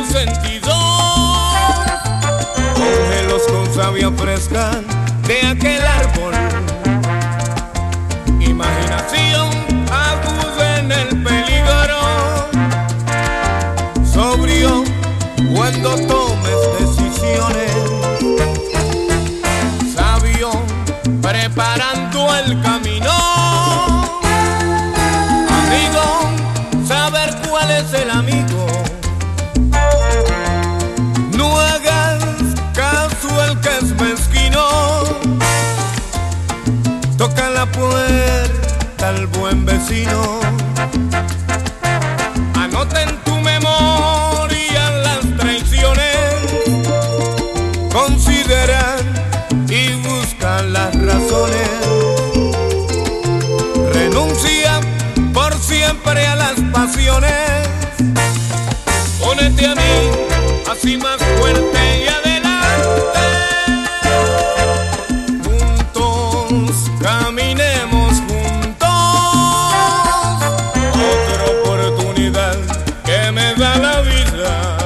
consentidos, cógelos con savia fresca de aquel árbol. Imaginación aguda en el peligro, sobrio cuando tomes decisiones, sabio preparando el camino, amigo, saber cuál es el amigo. No hagas caso al que es mezquino, toca la puerta al buen vecino. Anota en tu memoria las traiciones, considera y busca las razones. Renuncia por siempre a las pasiones. Pónete a mí, así más fuerte y adelante. Juntos caminemos juntos. Otra oportunidad que me da la vida,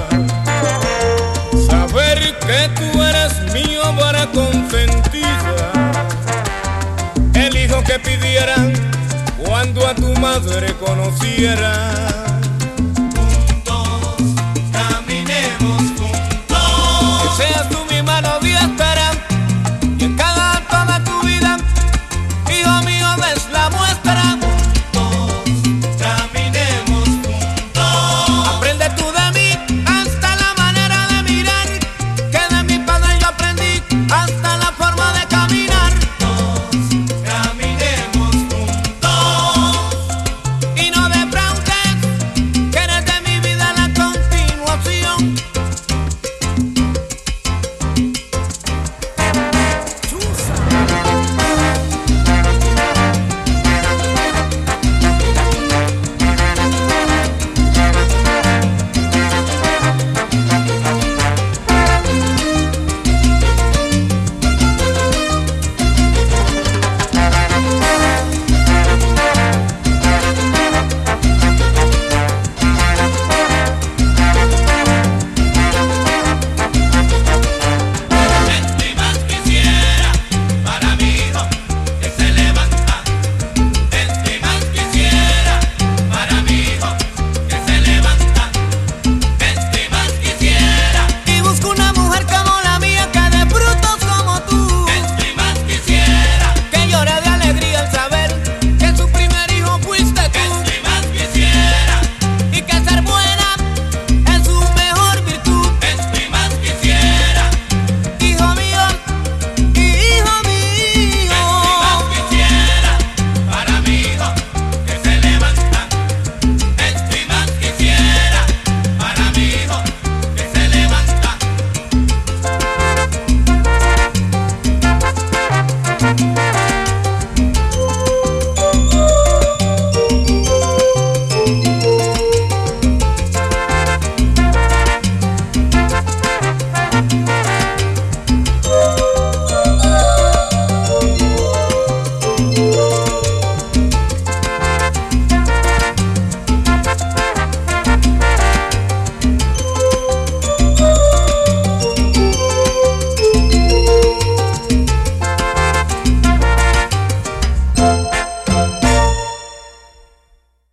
saber que tú eres mío para consentida. El hijo que pidiera cuando a tu madre conociera. Juntos caminemos juntos. Que seas